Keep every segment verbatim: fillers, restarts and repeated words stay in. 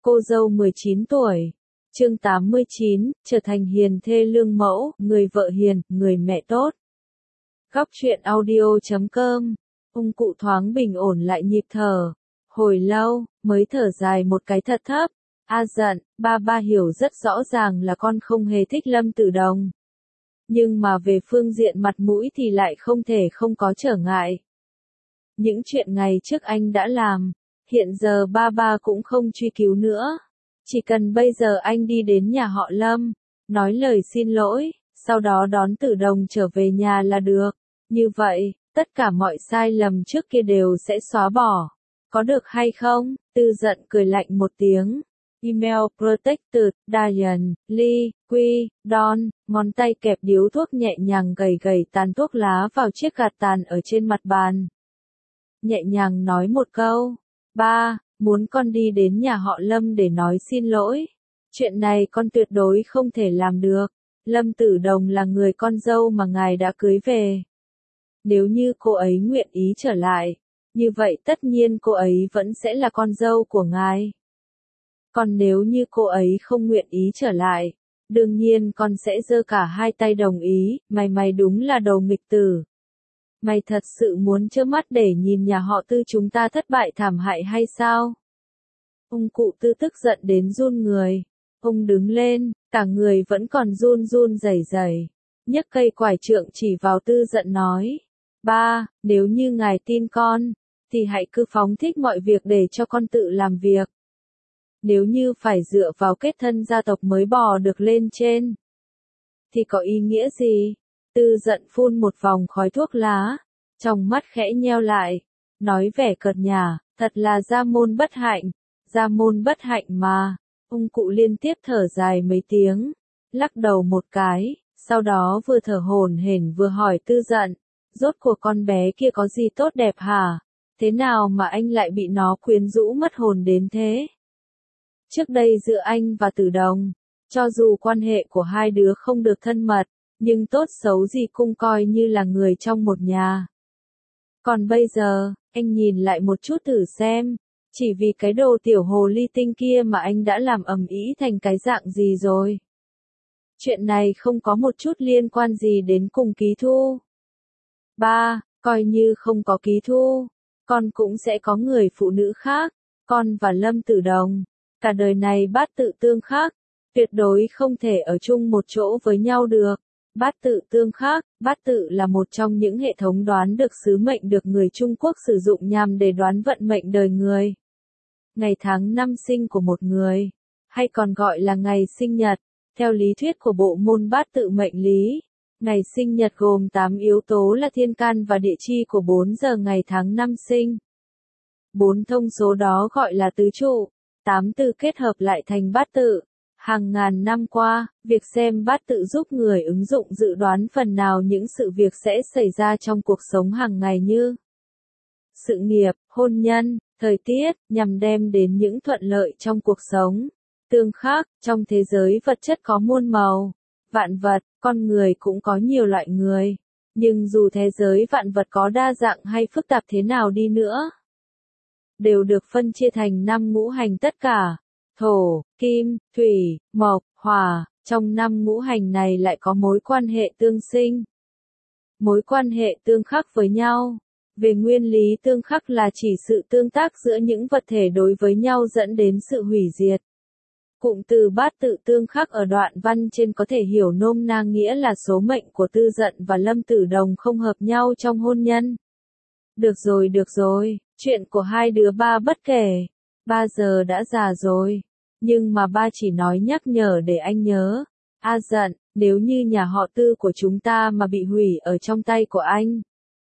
Cô dâu mười chín tuổi. Chương tám mươi chín, trở thành hiền thê lương mẫu, người vợ hiền, người mẹ tốt. Góc truyện audio chấm com. Ông cụ thoáng bình ổn lại nhịp thở. Hồi lâu, mới thở dài một cái thật thấp. A giận, ba ba hiểu rất rõ ràng là con không hề thích Lâm Tử Đồng. Nhưng mà về phương diện mặt mũi thì lại không thể không có trở ngại. Những chuyện ngày trước anh đã làm, hiện giờ ba ba cũng không truy cứu nữa. Chỉ cần bây giờ anh đi đến nhà họ Lâm, nói lời xin lỗi, sau đó đón Tử Đồng trở về nhà là được. Như vậy, tất cả mọi sai lầm trước kia đều sẽ xóa bỏ. Có được hay không? Tư giận cười lạnh một tiếng. Email Protected, Diane, Lee, Quy, Don, ngón tay kẹp điếu thuốc nhẹ nhàng gầy gầy tàn thuốc lá vào chiếc gạt tàn ở trên mặt bàn. Nhẹ nhàng nói một câu. Ba, muốn con đi đến nhà họ Lâm để nói xin lỗi. Chuyện này con tuyệt đối không thể làm được. Lâm Tử Đồng là người con dâu mà ngài đã cưới về. Nếu như cô ấy nguyện ý trở lại, như vậy tất nhiên cô ấy vẫn sẽ là con dâu của ngài. Còn nếu như cô ấy không nguyện ý trở lại, đương nhiên con sẽ giơ cả hai tay đồng ý, mày mày đúng là đồ nghịch tử. Mày thật sự muốn trơ mắt để nhìn nhà họ Tư chúng ta thất bại thảm hại hay sao? Ông cụ Tư tức giận đến run người. Ông đứng lên, cả người vẫn còn run run rẩy rẩy, nhấc cây quải trượng chỉ vào Tư giận nói. Ba, nếu như ngài tin con, thì hãy cứ phóng thích mọi việc để cho con tự làm việc. Nếu như phải dựa vào kết thân gia tộc mới bò được lên trên, thì có ý nghĩa gì? Tư giận phun một vòng khói thuốc lá, trong mắt khẽ nheo lại, nói vẻ cợt nhả, thật là gia môn bất hạnh, gia môn bất hạnh mà. Ông cụ liên tiếp thở dài mấy tiếng, lắc đầu một cái, sau đó vừa thở hổn hển vừa hỏi Tư giận, rốt cuộc con bé kia có gì tốt đẹp hả? Thế nào mà anh lại bị nó quyến rũ mất hồn đến thế? Trước đây giữa anh và Tử Đồng, cho dù quan hệ của hai đứa không được thân mật, nhưng tốt xấu gì cũng coi như là người trong một nhà. Còn bây giờ, anh nhìn lại một chút thử xem, chỉ vì cái đồ tiểu hồ ly tinh kia mà anh đã làm ầm ĩ thành cái dạng gì rồi. Chuyện này không có một chút liên quan gì đến cùng Ký Thu. Ba, coi như không có Ký Thu, con cũng sẽ có người phụ nữ khác, con và Lâm Tử Đồng, cả đời này bát tự tương khắc, tuyệt đối không thể ở chung một chỗ với nhau được. Bát tự tương khắc, bát tự là một trong những hệ thống đoán được sứ mệnh được người Trung Quốc sử dụng nhằm để đoán vận mệnh đời người. Ngày tháng năm sinh của một người, hay còn gọi là ngày sinh nhật, theo lý thuyết của bộ môn bát tự mệnh lý. Ngày sinh nhật gồm tám yếu tố là thiên can và địa chi của bốn giờ ngày tháng năm sinh. Bốn thông số đó gọi là tứ trụ, tám từ kết hợp lại thành bát tự. Hàng ngàn năm qua, việc xem bát tự giúp người ứng dụng dự đoán phần nào những sự việc sẽ xảy ra trong cuộc sống hàng ngày như sự nghiệp, hôn nhân, thời tiết, nhằm đem đến những thuận lợi trong cuộc sống. Tương khắc, trong thế giới vật chất có muôn màu, vạn vật, con người cũng có nhiều loại người. Nhưng dù thế giới vạn vật có đa dạng hay phức tạp thế nào đi nữa, đều được phân chia thành năm ngũ hành tất cả. Thổ, kim, thủy, mộc, hỏa, trong năm ngũ hành này lại có mối quan hệ tương sinh. Mối quan hệ tương khắc với nhau. Về nguyên lý tương khắc là chỉ sự tương tác giữa những vật thể đối với nhau dẫn đến sự hủy diệt. Cụm từ bát tự tương khắc ở đoạn văn trên có thể hiểu nôm na nghĩa là số mệnh của Tư Giận và Lâm Tử Đồng không hợp nhau trong hôn nhân. Được rồi được rồi, chuyện của hai đứa ba bất kể. Ba giờ đã già rồi, nhưng mà ba chỉ nói nhắc nhở để anh nhớ. A giận, nếu như nhà họ Tư của chúng ta mà bị hủy ở trong tay của anh,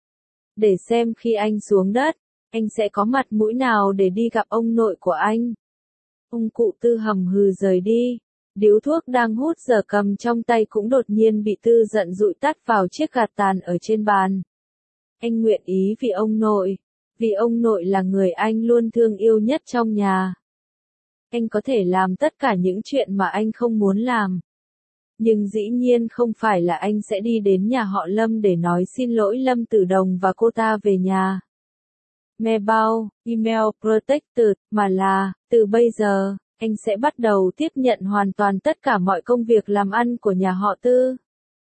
để xem khi anh xuống đất, anh sẽ có mặt mũi nào để đi gặp ông nội của anh. Ông cụ Tư hầm hừ rời đi, điếu thuốc đang hút giờ cầm trong tay cũng đột nhiên bị Tư Giận dụi tắt vào chiếc gạt tàn ở trên bàn. Anh nguyện ý vì ông nội. Vì ông nội là người anh luôn thương yêu nhất trong nhà. Anh có thể làm tất cả những chuyện mà anh không muốn làm. Nhưng dĩ nhiên không phải là anh sẽ đi đến nhà họ Lâm để nói xin lỗi Lâm Tử Đồng và cô ta về nhà. Mailbox, email protected, mà là, từ bây giờ, anh sẽ bắt đầu tiếp nhận hoàn toàn tất cả mọi công việc làm ăn của nhà họ Tư.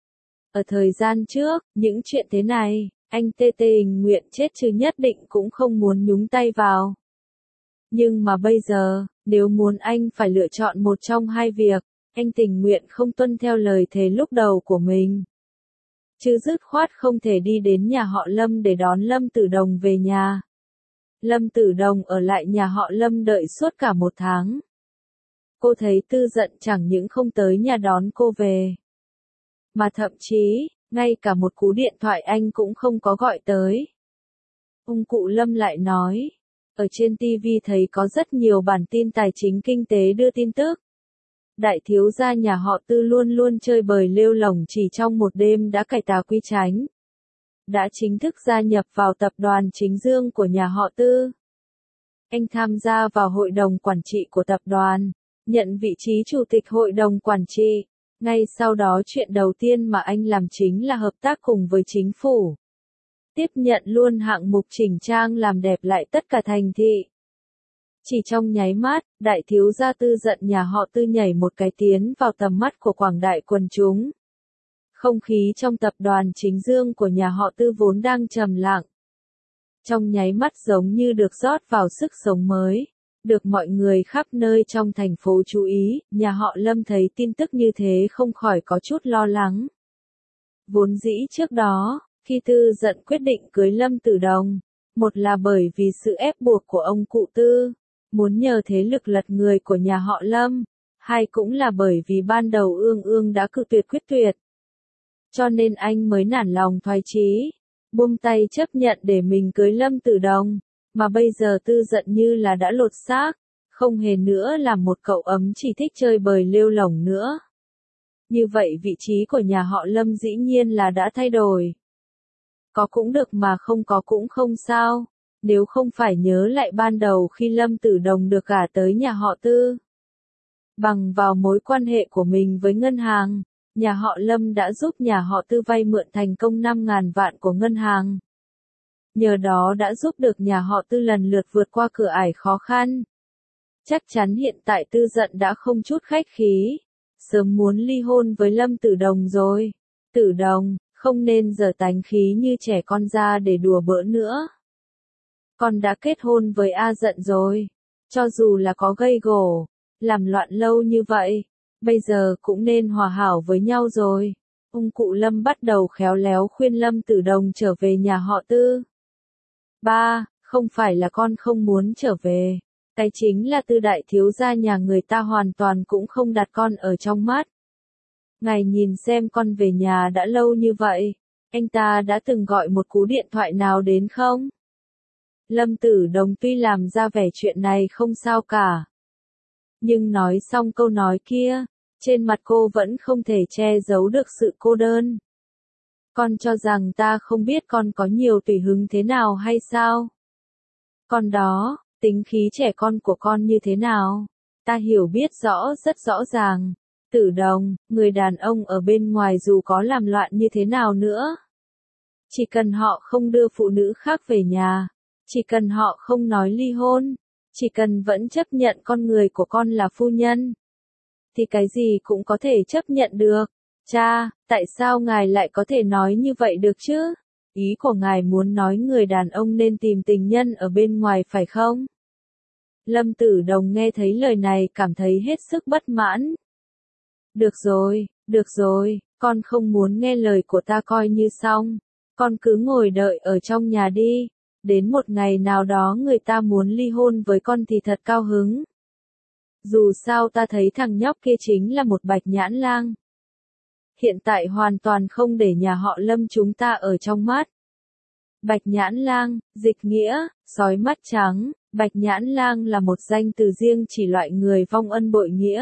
Ở thời gian trước, những chuyện thế này, anh tê tình nguyện chết chứ nhất định cũng không muốn nhúng tay vào. Nhưng mà bây giờ, nếu muốn anh phải lựa chọn một trong hai việc, anh tình nguyện không tuân theo lời thề lúc đầu của mình. Chứ dứt khoát không thể đi đến nhà họ Lâm để đón Lâm Tử Đồng về nhà. Lâm Tử Đồng ở lại nhà họ Lâm đợi suốt cả một tháng. Cô thấy Tư giận chẳng những không tới nhà đón cô về, mà thậm chí, ngay cả một cú điện thoại anh cũng không có gọi tới. Ông cụ Lâm lại nói, ở trên ti vi thấy có rất nhiều bản tin tài chính kinh tế đưa tin tức. Đại thiếu gia nhà họ Tư luôn luôn chơi bời lêu lổng chỉ trong một đêm đã cải tà quy chánh. Đã chính thức gia nhập vào tập đoàn Chính Dương của nhà họ Tư. Anh tham gia vào hội đồng quản trị của tập đoàn, nhận vị trí chủ tịch hội đồng quản trị. Ngay sau đó chuyện đầu tiên mà anh làm chính là hợp tác cùng với chính phủ. Tiếp nhận luôn hạng mục chỉnh trang làm đẹp lại tất cả thành thị. Chỉ trong nháy mắt, đại thiếu gia Tư giận nhà họ Tư nhảy một cái tiến vào tầm mắt của quảng đại quần chúng. Không khí trong tập đoàn Chính Dương của nhà họ Tư vốn đang trầm lặng. Trong nháy mắt giống như được rót vào sức sống mới. Được mọi người khắp nơi trong thành phố chú ý, nhà họ Lâm thấy tin tức như thế không khỏi có chút lo lắng. Vốn dĩ trước đó, khi Tư giận quyết định cưới Lâm Tử Đồng, một là bởi vì sự ép buộc của ông cụ Tư, muốn nhờ thế lực lật người của nhà họ Lâm, hai cũng là bởi vì ban đầu Ương Ương đã cự tuyệt quyết tuyệt. Cho nên anh mới nản lòng thoái chí, buông tay chấp nhận để mình cưới Lâm Tử Đồng. Mà bây giờ Tư giận như là đã lột xác, không hề nữa là một cậu ấm chỉ thích chơi bời lêu lổng nữa. Như vậy vị trí của nhà họ Lâm dĩ nhiên là đã thay đổi. Có cũng được mà không có cũng không sao, nếu không phải nhớ lại ban đầu khi Lâm Tử Đồng được gả tới nhà họ Tư. Bằng vào mối quan hệ của mình với ngân hàng, nhà họ Lâm đã giúp nhà họ Tư vay mượn thành công năm nghìn vạn của ngân hàng. Nhờ đó đã giúp được nhà họ Tư lần lượt vượt qua cửa ải khó khăn. Chắc chắn hiện tại Tư giận đã không chút khách khí, sớm muốn ly hôn với Lâm Tử Đồng rồi. Tử Đồng, không nên giở tánh khí như trẻ con ra để đùa bỡn nữa. Con đã kết hôn với A Giận rồi, cho dù là có gây gổ, làm loạn lâu như vậy, bây giờ cũng nên hòa hảo với nhau rồi. Ông cụ Lâm bắt đầu khéo léo khuyên Lâm Tử Đồng trở về nhà họ Tư. Ba, không phải là con không muốn trở về, cái chính là Tư đại thiếu gia nhà người ta hoàn toàn cũng không đặt con ở trong mắt. Ngài nhìn xem con về nhà đã lâu như vậy, anh ta đã từng gọi một cú điện thoại nào đến không? Lâm Tử Đồng tuy làm ra vẻ chuyện này không sao cả, nhưng nói xong câu nói kia, trên mặt cô vẫn không thể che giấu được sự cô đơn. Con cho rằng ta không biết con có nhiều tùy hứng thế nào hay sao? Con đó, tính khí trẻ con của con như thế nào? Ta hiểu biết rõ rất rõ ràng. Tử Đồng, người đàn ông ở bên ngoài dù có làm loạn như thế nào nữa, chỉ cần họ không đưa phụ nữ khác về nhà, chỉ cần họ không nói ly hôn, chỉ cần vẫn chấp nhận con người của con là phu nhân, thì cái gì cũng có thể chấp nhận được. Cha, tại sao ngài lại có thể nói như vậy được chứ? Ý của ngài muốn nói người đàn ông nên tìm tình nhân ở bên ngoài phải không? Lâm Tử Đồng nghe thấy lời này cảm thấy hết sức bất mãn. Được rồi, được rồi, con không muốn nghe lời của ta coi như xong. Con cứ ngồi đợi ở trong nhà đi. Đến một ngày nào đó người ta muốn ly hôn với con thì thật cao hứng. Dù sao ta thấy thằng nhóc kia chính là một bạch nhãn lang. Hiện tại hoàn toàn không để nhà họ Lâm chúng ta ở trong mắt. Bạch nhãn lang, dịch nghĩa, sói mắt trắng. Bạch nhãn lang là một danh từ riêng chỉ loại người vong ân bội nghĩa.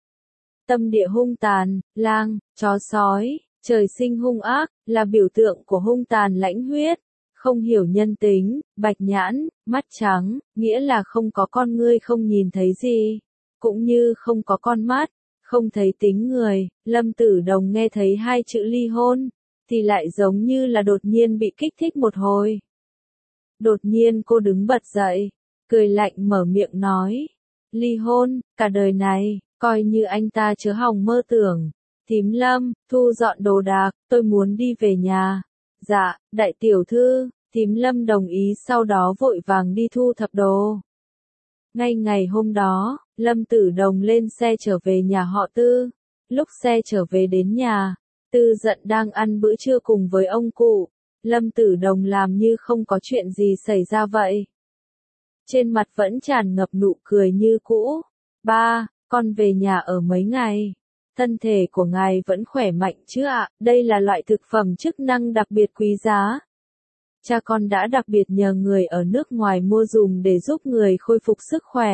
Tâm địa hung tàn, lang, chó sói, trời sinh hung ác, là biểu tượng của hung tàn lãnh huyết, không hiểu nhân tính. Bạch nhãn, mắt trắng, nghĩa là không có con ngươi không nhìn thấy gì, cũng như không có con mắt, không thấy tính người. Lâm Tử Đồng nghe thấy hai chữ ly hôn, thì lại giống như là đột nhiên bị kích thích một hồi. Đột nhiên cô đứng bật dậy, cười lạnh mở miệng nói, ly hôn, cả đời này, coi như anh ta chớ hòng mơ tưởng. Thím Lâm, thu dọn đồ đạc, tôi muốn đi về nhà. Dạ, đại tiểu thư, thím Lâm đồng ý sau đó vội vàng đi thu thập đồ. Ngay ngày hôm đó, Lâm Tử Đồng lên xe trở về nhà họ Tư. Lúc xe trở về đến nhà, Tư Dận đang ăn bữa trưa cùng với ông cụ. Lâm Tử Đồng làm như không có chuyện gì xảy ra vậy. Trên mặt vẫn tràn ngập nụ cười như cũ. Ba, con về nhà ở mấy ngày. Thân thể của ngài vẫn khỏe mạnh chứ ạ, đây là loại thực phẩm chức năng đặc biệt quý giá. Cha con đã đặc biệt nhờ người ở nước ngoài mua dùng để giúp người khôi phục sức khỏe.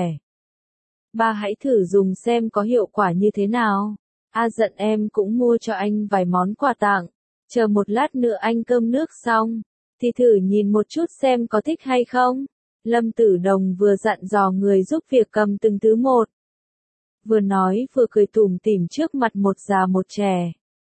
Ba hãy thử dùng xem có hiệu quả như thế nào. A Dận em cũng mua cho anh vài món quà tặng. Chờ một lát nữa anh cơm nước xong, thì thử nhìn một chút xem có thích hay không. Lâm Tử Đồng vừa dặn dò người giúp việc cầm từng thứ một. Vừa nói vừa cười tủm tỉm trước mặt một già một trẻ.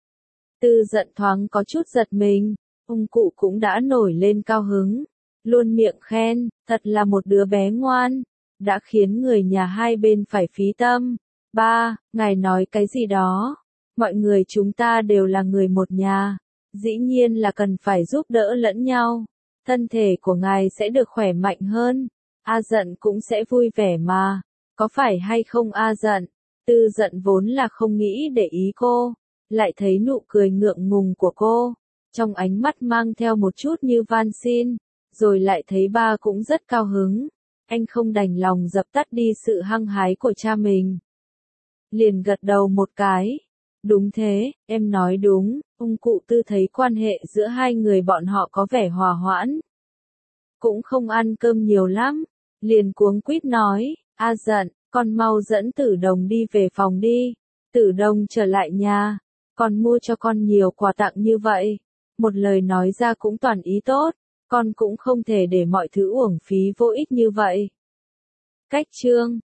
Tư Dận thoáng có chút giật mình, ông cụ cũng đã nổi lên cao hứng, luôn miệng khen, thật là một đứa bé ngoan, đã khiến người nhà hai bên phải phí tâm. Ba, ngài nói cái gì đó? Mọi người chúng ta đều là người một nhà, dĩ nhiên là cần phải giúp đỡ lẫn nhau. Thân thể của ngài sẽ được khỏe mạnh hơn, A Dận cũng sẽ vui vẻ mà, có phải hay không A Dận? Tư Dận vốn là không nghĩ để ý cô, lại thấy nụ cười ngượng ngùng của cô, trong ánh mắt mang theo một chút như van xin, rồi lại thấy ba cũng rất cao hứng, anh không đành lòng dập tắt đi sự hăng hái của cha mình. Liền gật đầu một cái. Đúng thế, em nói đúng, ông cụ Tư thấy quan hệ giữa hai người bọn họ có vẻ hòa hoãn. Cũng không ăn cơm nhiều lắm, liền cuống quýt nói, A Dận, con mau dẫn Tử Đồng đi về phòng đi. Tử Đồng trở lại nhà, con mua cho con nhiều quà tặng như vậy. Một lời nói ra cũng toàn ý tốt, con cũng không thể để mọi thứ uổng phí vô ích như vậy. Cách chương